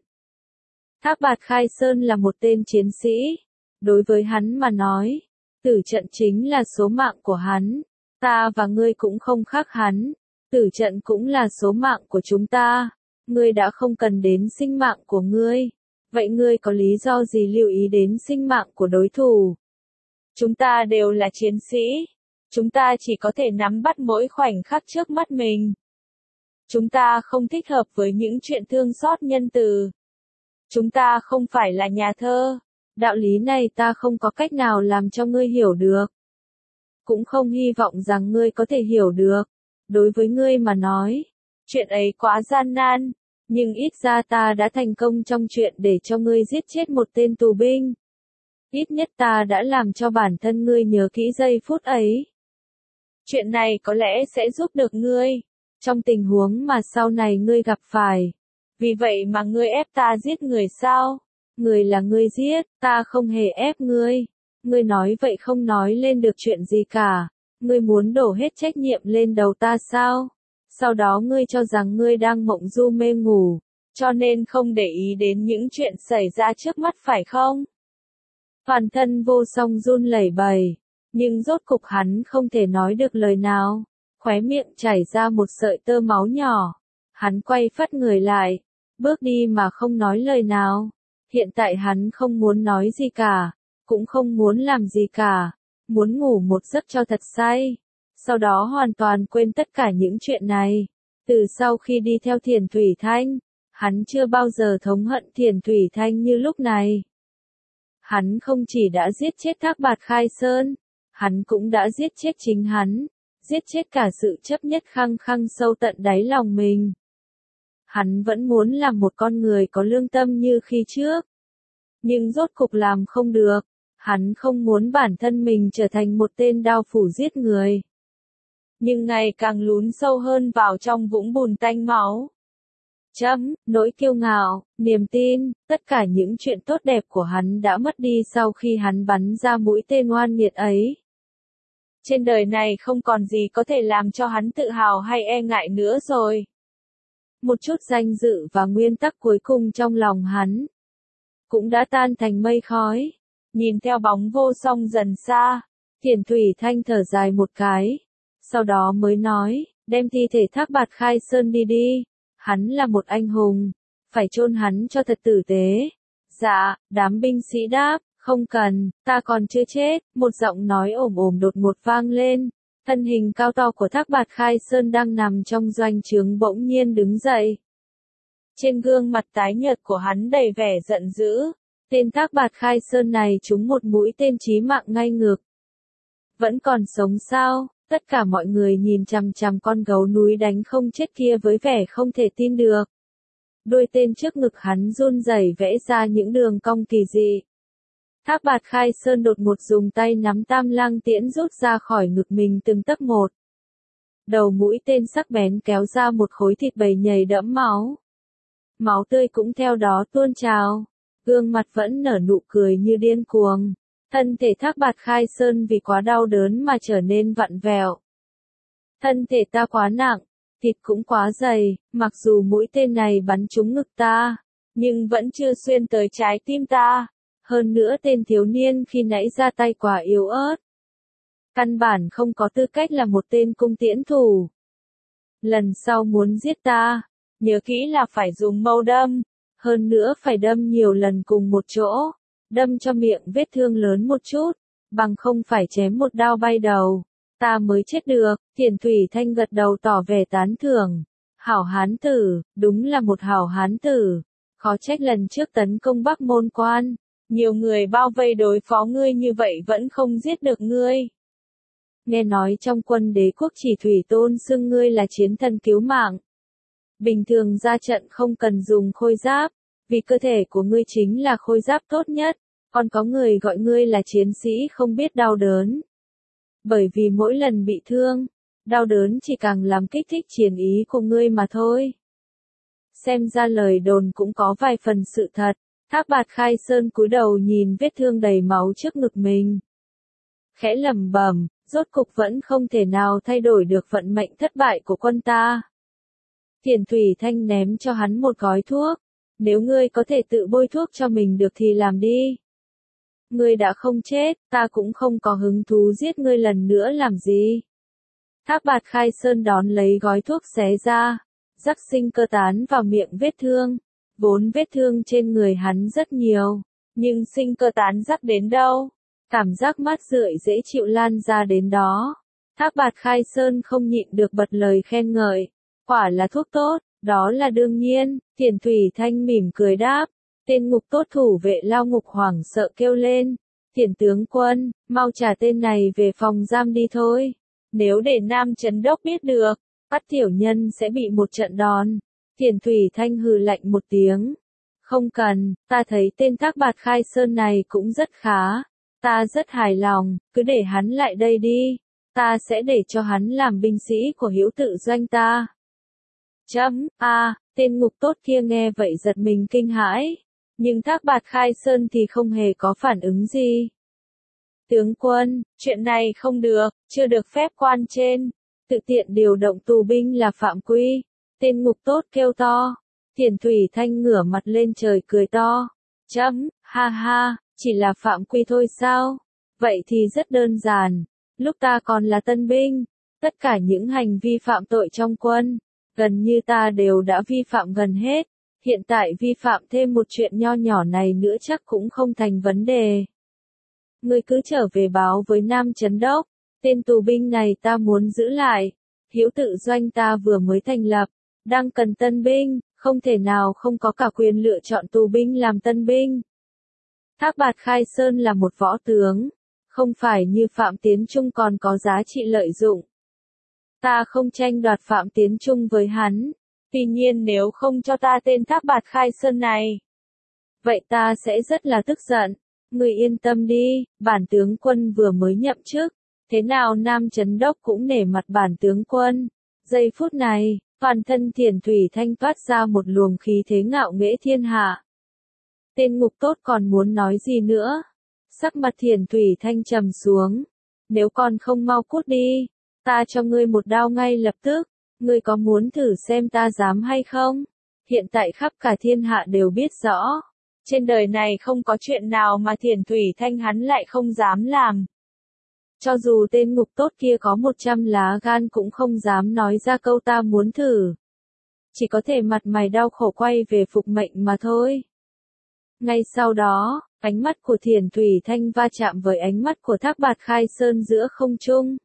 Thác Bạt Khai Sơn là một tên chiến sĩ. Đối với hắn mà nói, tử trận chính là số mạng của hắn. Ta và ngươi cũng không khác hắn. Tử trận cũng là số mạng của chúng ta. Ngươi đã không cần đến sinh mạng của ngươi. Vậy ngươi có lý do gì lưu ý đến sinh mạng của đối thủ? Chúng ta đều là chiến sĩ. Chúng ta chỉ có thể nắm bắt mỗi khoảnh khắc trước mắt mình. Chúng ta không thích hợp với những chuyện thương xót nhân từ. Chúng ta không phải là nhà thơ. Đạo lý này ta không có cách nào làm cho ngươi hiểu được. Cũng không hy vọng rằng ngươi có thể hiểu được. Đối với ngươi mà nói, chuyện ấy quá gian nan, nhưng ít ra ta đã thành công trong chuyện để cho ngươi giết chết một tên tù binh. Ít nhất ta đã làm cho bản thân ngươi nhớ kỹ giây phút ấy. Chuyện này có lẽ sẽ giúp được ngươi, trong tình huống mà sau này ngươi gặp phải. Vì vậy mà ngươi ép ta giết người sao? Người là ngươi giết, ta không hề ép ngươi. Ngươi nói vậy không nói lên được chuyện gì cả. Ngươi muốn đổ hết trách nhiệm lên đầu ta sao? Sau đó ngươi cho rằng ngươi đang mộng du mê ngủ, cho nên không để ý đến những chuyện xảy ra trước mắt phải không? Toàn thân Vô Song run lẩy bẩy, nhưng rốt cục hắn không thể nói được lời nào. Khóe miệng chảy ra một sợi tơ máu nhỏ. Hắn quay phắt người lại, bước đi mà không nói lời nào. Hiện tại hắn không muốn nói gì cả, cũng không muốn làm gì cả, muốn ngủ một giấc cho thật say. Sau đó hoàn toàn quên tất cả những chuyện này. Từ sau khi đi theo Thiền Thủy Thanh, hắn chưa bao giờ thống hận Thiền Thủy Thanh như lúc này. Hắn không chỉ đã giết chết Thác Bạt Khai Sơn, hắn cũng đã giết chết chính hắn, giết chết cả sự chấp nhất khăng khăng sâu tận đáy lòng mình. Hắn vẫn muốn làm một con người có lương tâm như khi trước. Nhưng rốt cục làm không được. Hắn không muốn bản thân mình trở thành một tên đao phủ giết người. Nhưng ngày càng lún sâu hơn vào trong vũng bùn tanh máu. Chấm, nỗi kiêu ngạo, niềm tin, tất cả những chuyện tốt đẹp của hắn đã mất đi sau khi hắn bắn ra mũi tên oan nghiệt ấy. Trên đời này không còn gì có thể làm cho hắn tự hào hay e ngại nữa rồi. Một chút danh dự và nguyên tắc cuối cùng trong lòng hắn cũng đã tan thành mây khói. Nhìn theo bóng Vô Song dần xa, Thiền Thủy Thanh thở dài một cái, sau đó mới nói, đem thi thể Thác Bạt Khai Sơn đi đi, hắn là một anh hùng, phải chôn hắn cho thật tử tế. Dạ, đám binh sĩ đáp, không cần, ta còn chưa chết. Một giọng nói ồm ồm đột ngột vang lên, thân hình cao to của Thác Bạt Khai Sơn đang nằm trong doanh trướng bỗng nhiên đứng dậy. Trên gương mặt tái nhợt của hắn đầy vẻ giận dữ. Tên Thác Bạt Khai Sơn này trúng một mũi tên chí mạng ngay ngực. Vẫn còn sống sao? Tất cả mọi người nhìn chằm chằm con gấu núi đánh không chết kia với vẻ không thể tin được. Đuôi tên trước ngực hắn run rẩy vẽ ra những đường cong kỳ dị. Thác Bạt Khai Sơn đột ngột dùng tay nắm Tam Lăng tiễn rút ra khỏi ngực mình từng tấc một. Đầu mũi tên sắc bén kéo ra một khối thịt bầy nhầy đẫm máu. Máu tươi cũng theo đó tuôn trào. Gương mặt vẫn nở nụ cười như điên cuồng. Thân thể Thác Bạt Khai Sơn vì quá đau đớn mà trở nên vặn vẹo. Thân thể ta quá nặng, thịt cũng quá dày, mặc dù mũi tên này bắn trúng ngực ta, nhưng vẫn chưa xuyên tới trái tim ta. Hơn nữa tên thiếu niên khi nãy ra tay quá yếu ớt. Căn bản không có tư cách là một tên cung tiễn thủ. Lần sau muốn giết ta, nhớ kỹ là phải dùng mâu đâm. Hơn nữa phải đâm nhiều lần cùng một chỗ, đâm cho miệng vết thương lớn một chút, bằng không phải chém một đao bay đầu, ta mới chết được. Thiền Thủy Thanh gật đầu tỏ vẻ tán thưởng. Hảo hán tử, đúng là một hảo hán tử, Khó trách lần trước tấn công Bắc Môn Quan, nhiều người bao vây đối phó ngươi như vậy vẫn không giết được ngươi. Nghe nói trong quân đế quốc chỉ thủy tôn xưng ngươi là chiến thần cứu mạng. Bình thường ra trận không cần dùng khôi giáp, vì cơ thể của ngươi chính là khôi giáp tốt nhất, còn có người gọi ngươi là chiến sĩ không biết đau đớn. Bởi vì mỗi lần bị thương, đau đớn chỉ càng làm kích thích chiến ý của ngươi mà thôi. Xem ra lời đồn cũng có vài phần sự thật. Thác Bạt Khai Sơn cúi đầu nhìn vết thương đầy máu trước ngực mình. Khẽ lẩm bẩm, rốt cục vẫn không thể nào thay đổi được vận mệnh thất bại của quân ta. Thiền Thủy Thanh ném cho hắn một gói thuốc. Nếu ngươi có thể tự bôi thuốc cho mình được thì làm đi. Ngươi đã không chết, ta cũng không có hứng thú giết ngươi lần nữa làm gì. Thác Bạt Khai Sơn đón lấy gói thuốc xé ra, rắc sinh cơ tán vào miệng vết thương. Vốn vết thương trên người hắn rất nhiều, nhưng sinh cơ tán rắc đến đâu, cảm giác mát rượi dễ chịu lan ra đến đó. Thác Bạt Khai Sơn không nhịn được bật lời khen ngợi, quả là thuốc tốt, đó là đương nhiên. Thiền Thủy Thanh mỉm cười đáp. Tên ngục tốt thủ vệ lao ngục hoảng sợ kêu lên, Thiền tướng quân, mau trả tên này về phòng giam đi thôi. Nếu để Nam Trấn Đốc biết được, bắt tiểu nhân sẽ bị một trận đòn. Thiền Thủy Thanh hừ lạnh một tiếng. Không cần, ta thấy tên Thác Bạt Khai Sơn này cũng rất khá. Ta rất hài lòng, cứ để hắn lại đây đi. Ta sẽ để cho hắn làm binh sĩ của Hữu Tự Doanh ta. Chấm, a, à, tên ngục tốt kia nghe vậy giật mình kinh hãi. Nhưng Thác Bạt Khai Sơn thì không hề có phản ứng gì. Tướng quân, chuyện này không được, chưa được phép quan trên. Tự tiện điều động tù binh là phạm quy. Tên ngục tốt kêu to. Thiền Thủy Thanh ngửa mặt lên trời cười to. Chấm, ha ha, chỉ là phạm quy thôi sao? Vậy thì rất đơn giản. Lúc ta còn là tân binh, tất cả những hành vi phạm tội trong quân, gần như ta đều đã vi phạm gần hết. Hiện tại vi phạm thêm một chuyện nho nhỏ này nữa chắc cũng không thành vấn đề. Ngươi cứ trở về báo với Nam Trấn Đốc, tên tù binh này ta muốn giữ lại. Hữu Tự Doanh ta vừa mới thành lập, đang cần tân binh, không thể nào không có cả quyền lựa chọn tù binh làm tân binh. Thác Bạt Khai Sơn là một võ tướng, không phải như Phạm Tiến Trung còn có giá trị lợi dụng. Ta không tranh đoạt Phạm Tiến Trung với hắn, tuy nhiên nếu không cho ta tên Thác Bạt Khai Sơn này, vậy ta sẽ rất là tức giận. Ngươi yên tâm đi, bản tướng quân vừa mới nhậm chức, thế nào Nam Trấn Đốc cũng nể mặt bản tướng quân. Giây phút này, toàn thân Thiền Thủy Thanh toát ra một luồng khí thế ngạo nghễ thiên hạ. Tên ngục tốt còn muốn nói gì nữa? Sắc mặt Thiền Thủy Thanh trầm xuống. Nếu còn không mau cút đi, ta cho ngươi một đao ngay lập tức. Ngươi có muốn thử xem ta dám hay không? Hiện tại khắp cả thiên hạ đều biết rõ. Trên đời này không có chuyện nào mà Thiền Thủy Thanh hắn lại không dám làm. Cho dù tên ngục tốt kia có một trăm lá gan cũng không dám nói ra câu ta muốn thử. Chỉ có thể mặt mày đau khổ quay về phục mệnh mà thôi. Ngay sau đó, ánh mắt của Thiền Thủy Thanh va chạm với ánh mắt của Thác Bạt Khai Sơn giữa không trung.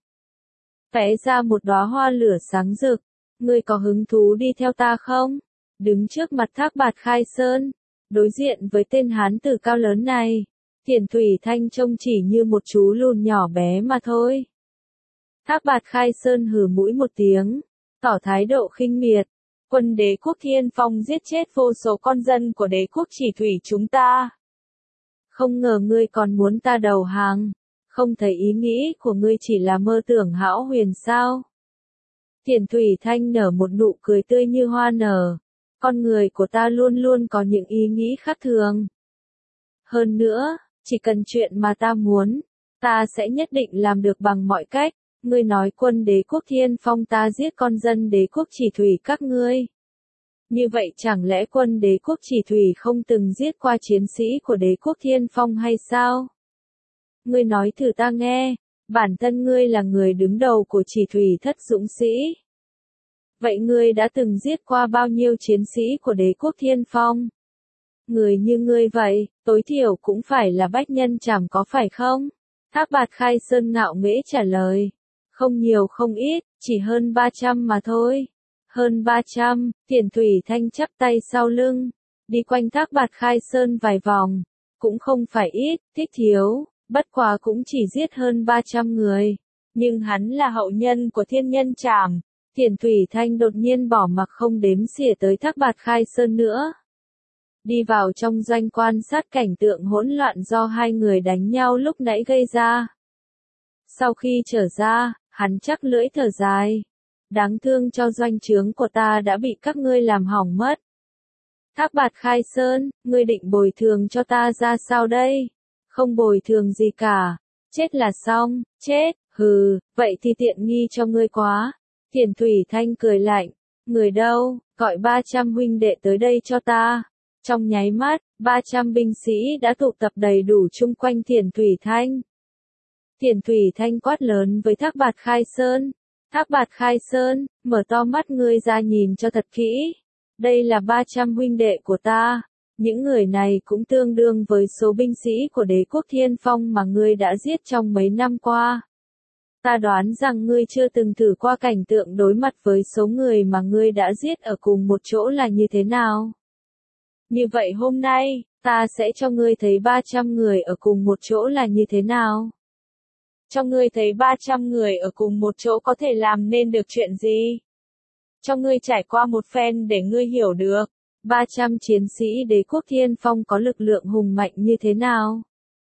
Vẽ ra một đóa hoa lửa sáng rực. Ngươi có hứng thú đi theo ta không? Đứng trước mặt Thác Bạt Khai Sơn, đối diện với tên hán tử cao lớn này, Thiền Thủy Thanh trông chỉ như một chú lùn nhỏ bé mà thôi. Thác Bạt Khai Sơn hừ mũi một tiếng, tỏ thái độ khinh miệt. Quân đế quốc Thiên Phong giết chết vô số con dân của đế quốc Chỉ Thủy chúng ta. Không ngờ ngươi còn muốn ta đầu hàng, không thấy ý nghĩ của ngươi chỉ là mơ tưởng hão huyền sao? Thiền Thủy Thanh nở một nụ cười tươi như hoa nở. Con người của ta luôn luôn có những ý nghĩ khác thường. Hơn nữa, chỉ cần chuyện mà ta muốn, ta sẽ nhất định làm được bằng mọi cách. Ngươi nói quân đế quốc Thiên Phong ta giết con dân đế quốc Chỉ Thủy các ngươi. Như vậy chẳng lẽ quân đế quốc Chỉ Thủy không từng giết qua chiến sĩ của đế quốc Thiên Phong hay sao? Ngươi nói thử ta nghe, bản thân ngươi là người đứng đầu của Chỉ Thủy thất dũng sĩ. Vậy ngươi đã từng giết qua bao nhiêu chiến sĩ của đế quốc Thiên Phong? Người như ngươi vậy, tối thiểu cũng phải là bách nhân chẳng có phải không? Thác Bạt Khai Sơn ngạo nghễ trả lời. Không nhiều không ít, chỉ hơn ba trăm mà thôi. Hơn ba trăm, Thiền Thủy Thanh chắp tay sau lưng. đi quanh Thác Bạt Khai Sơn vài vòng, cũng không phải ít, Thích Thiếu, bất quá cũng chỉ giết hơn ba trăm người. Nhưng hắn là hậu nhân của Thiên Nhân Trảm. Thiền Thủy Thanh đột nhiên bỏ mặc không đếm xỉa tới Thác Bạt Khai Sơn nữa. Đi vào trong doanh quan sát cảnh tượng hỗn loạn do hai người đánh nhau lúc nãy gây ra. Sau khi trở ra, hắn chắc lưỡi thở dài. Đáng thương cho doanh trướng của ta đã bị các ngươi làm hỏng mất. Thác Bạt Khai Sơn, ngươi định bồi thường cho ta ra sao đây? Không bồi thường gì cả. Chết là xong, chết, hừ, vậy thì tiện nghi cho ngươi quá. Thiền Thủy Thanh cười lạnh, người đâu, gọi ba trăm huynh đệ tới đây cho ta. Trong nháy mắt, ba trăm binh sĩ đã tụ tập đầy đủ chung quanh Thiền Thủy Thanh. Thiền Thủy Thanh quát lớn với Thác Bạt Khai Sơn. Thác Bạt Khai Sơn, mở to mắt ngươi ra nhìn cho thật kỹ. Đây là ba trăm huynh đệ của ta. Những người này cũng tương đương với số binh sĩ của đế quốc Thiên Phong mà ngươi đã giết trong mấy năm qua. Ta đoán rằng ngươi chưa từng thử qua cảnh tượng đối mặt với số người mà ngươi đã giết ở cùng một chỗ là như thế nào. Như vậy hôm nay, ta sẽ cho ngươi thấy ba trăm người ở cùng một chỗ là như thế nào. Cho ngươi thấy ba trăm người ở cùng một chỗ có thể làm nên được chuyện gì. Cho ngươi trải qua một phen để ngươi hiểu được. ba trăm chiến sĩ đế quốc Thiên Phong có lực lượng hùng mạnh như thế nào.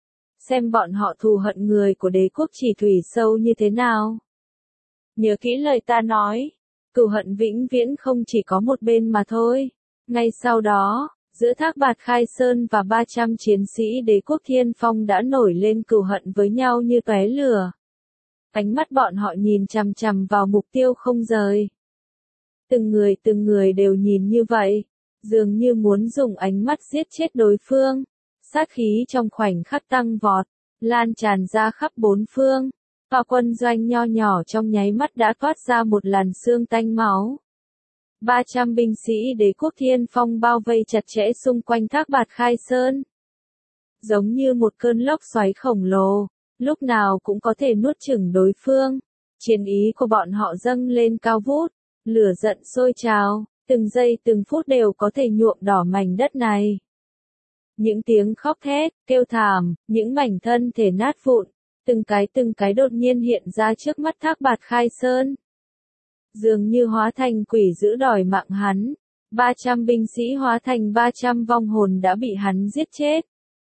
Xem bọn họ thù hận người của đế quốc Chỉ Thủy sâu như thế nào. Nhớ kỹ lời ta nói, cừu hận vĩnh viễn không chỉ có một bên mà thôi. Ngay sau đó, giữa Thác Bạt Khai Sơn và ba trăm chiến sĩ đế quốc Thiên Phong đã nổi lên cừu hận với nhau như tóe lửa. Ánh mắt bọn họ nhìn chằm chằm vào mục tiêu không rời. Từng người từng người đều nhìn như vậy, dường như muốn dùng ánh mắt giết chết đối phương. Sát khí trong khoảnh khắc tăng vọt, lan tràn ra khắp bốn phương. Và quân doanh nho nhỏ trong nháy mắt đã thoát ra một làn sương tanh máu. ba trăm binh sĩ đế quốc Thiên Phong bao vây chặt chẽ xung quanh Thác Bạt Khai Sơn. Giống như một cơn lốc xoáy khổng lồ, lúc nào cũng có thể nuốt chửng đối phương. Chiến ý của bọn họ dâng lên cao vút, lửa giận sôi trào, từng giây từng phút đều có thể nhuộm đỏ mảnh đất này. Những tiếng khóc thét, kêu thảm, những mảnh thân thể nát vụn, từng cái từng cái đột nhiên hiện ra trước mắt Thác Bạt Khai Sơn. Dường như hóa thành quỷ dữ đòi mạng hắn, ba trăm binh sĩ hóa thành ba trăm vong hồn đã bị hắn giết chết.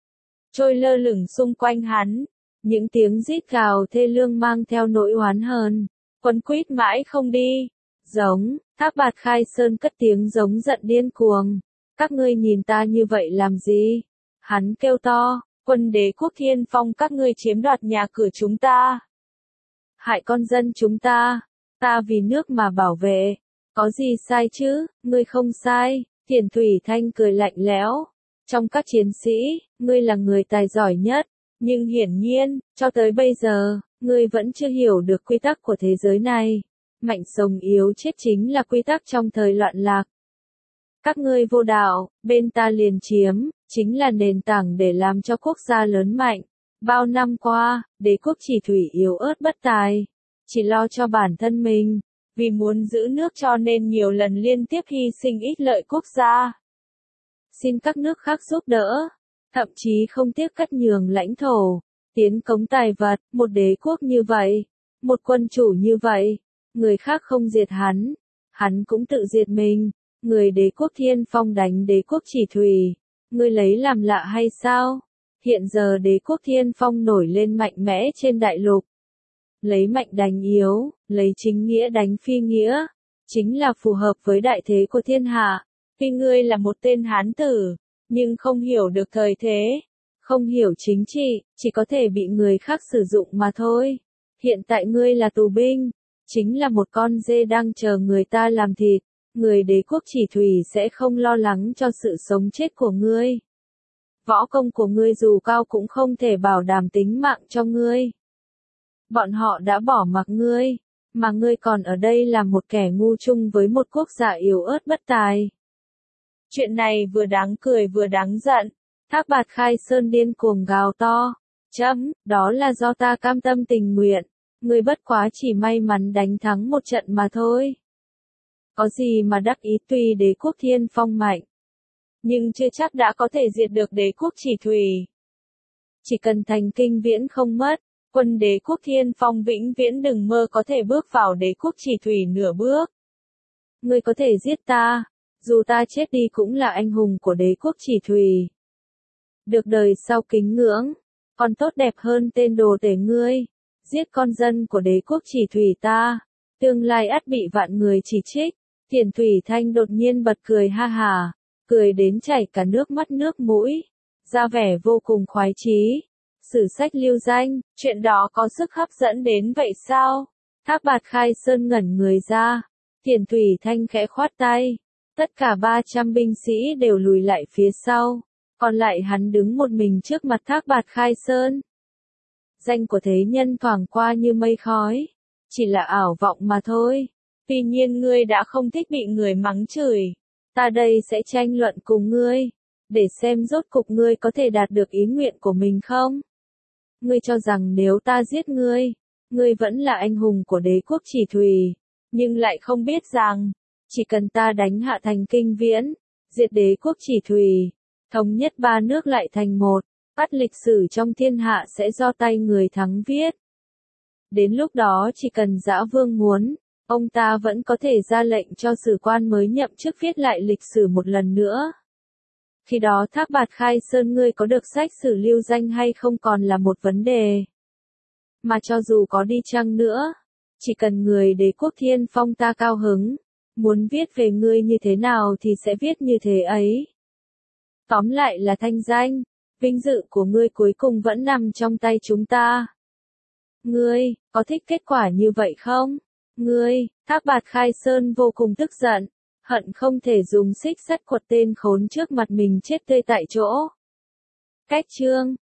Trôi lơ lửng xung quanh hắn, những tiếng rít gào thê lương mang theo nỗi oán hờn, quấn quýt mãi không đi. Giống, Thác Bạt Khai Sơn cất tiếng giống giận điên cuồng. Các ngươi nhìn ta như vậy làm gì? Hắn kêu to, quân đế quốc Thiên Phong các ngươi chiếm đoạt nhà cửa chúng ta. Hại con dân chúng ta, ta vì nước mà bảo vệ. Có gì sai chứ, ngươi không sai. Thiền Thủy Thanh cười lạnh lẽo. Trong các chiến sĩ, ngươi là người tài giỏi nhất. Nhưng hiển nhiên, cho tới bây giờ, ngươi vẫn chưa hiểu được quy tắc của thế giới này. Mạnh sống yếu chết chính là quy tắc trong thời loạn lạc. Các ngươi vô đạo, bên ta liền chiếm, chính là nền tảng để làm cho quốc gia lớn mạnh. Bao năm qua, đế quốc Chỉ Thủy yếu ớt bất tài, chỉ lo cho bản thân mình, vì muốn giữ nước cho nên nhiều lần liên tiếp hy sinh ích lợi quốc gia. Xin các nước khác giúp đỡ, thậm chí không tiếc cắt nhường lãnh thổ, tiến cống tài vật. Một đế quốc như vậy, một quân chủ như vậy, người khác không diệt hắn, hắn cũng tự diệt mình. Người đế quốc Thiên Phong đánh đế quốc Chỉ Thủy, ngươi lấy làm lạ hay sao? Hiện giờ đế quốc Thiên Phong nổi lên mạnh mẽ trên đại lục. Lấy mạnh đánh yếu, lấy chính nghĩa đánh phi nghĩa, chính là phù hợp với đại thế của thiên hạ. Tuy ngươi là một tên hán tử, nhưng không hiểu được thời thế, không hiểu chính trị, chỉ có thể bị người khác sử dụng mà thôi. Hiện tại ngươi là tù binh, chính là một con dê đang chờ người ta làm thịt. Người đế quốc Chỉ Thủy sẽ không lo lắng cho sự sống chết của ngươi. Võ công của ngươi dù cao cũng không thể bảo đảm tính mạng cho ngươi. Bọn họ đã bỏ mặc ngươi, mà ngươi còn ở đây là một kẻ ngu chung với một quốc gia yếu ớt bất tài. Chuyện này vừa đáng cười vừa đáng giận. Thác Bạt Khai Sơn điên cuồng gào to. Chấm, đó là do ta cam tâm tình nguyện. Ngươi bất quá chỉ may mắn đánh thắng một trận mà thôi. Có gì mà đắc ý, tuy đế quốc Thiên Phong mạnh, nhưng chưa chắc đã có thể diệt được đế quốc Chỉ Thủy. Chỉ cần thành kinh viễn không mất, quân đế quốc Thiên Phong vĩnh viễn đừng mơ có thể bước vào đế quốc Chỉ Thủy nửa bước. Ngươi có thể giết ta, dù ta chết đi cũng là anh hùng của đế quốc Chỉ Thủy. Được đời sau kính ngưỡng, còn tốt đẹp hơn tên đồ tể ngươi, giết con dân của đế quốc Chỉ Thủy ta, tương lai ắt bị vạn người chỉ trích. Tiền Thủy Thanh đột nhiên bật cười ha hà, cười đến chảy cả nước mắt nước mũi, ra vẻ vô cùng khoái chí. Sử sách lưu danh, chuyện đó có sức hấp dẫn đến vậy sao? Thác Bạt Khai Sơn ngẩn người ra, Tiền Thủy Thanh khẽ khoát tay, tất cả ba trăm binh sĩ đều lùi lại phía sau, còn lại hắn đứng một mình trước mặt Thác Bạt Khai Sơn. Danh của thế nhân thoảng qua như mây khói, chỉ là ảo vọng mà thôi. Tuy nhiên ngươi đã không thích bị người mắng chửi, ta đây sẽ tranh luận cùng ngươi, để xem rốt cục ngươi có thể đạt được ý nguyện của mình không? Ngươi cho rằng nếu ta giết ngươi, ngươi vẫn là anh hùng của đế quốc Chỉ Thủy, nhưng lại không biết rằng, chỉ cần ta đánh hạ thành kinh viễn, diệt đế quốc Chỉ Thủy, thống nhất ba nước lại thành một, bắt lịch sử trong thiên hạ sẽ do tay người thắng viết. Đến lúc đó chỉ cần Dã Vương muốn, ông ta vẫn có thể ra lệnh cho sử quan mới nhậm chức viết lại lịch sử một lần nữa. Khi đó Thác Bạt Khai Sơn ngươi có được sách sử lưu danh hay không còn là một vấn đề. Mà cho dù có đi chăng nữa, chỉ cần người đế quốc Thiên Phong ta cao hứng, muốn viết về ngươi như thế nào thì sẽ viết như thế ấy. Tóm lại là thanh danh, vinh dự của ngươi cuối cùng vẫn nằm trong tay chúng ta. Ngươi, có thích kết quả như vậy không? Ngươi, Thác Bạt Khai Sơn vô cùng tức giận, hận không thể dùng xích sắt quật tên khốn trước mặt mình chết tươi tại chỗ. Cách chương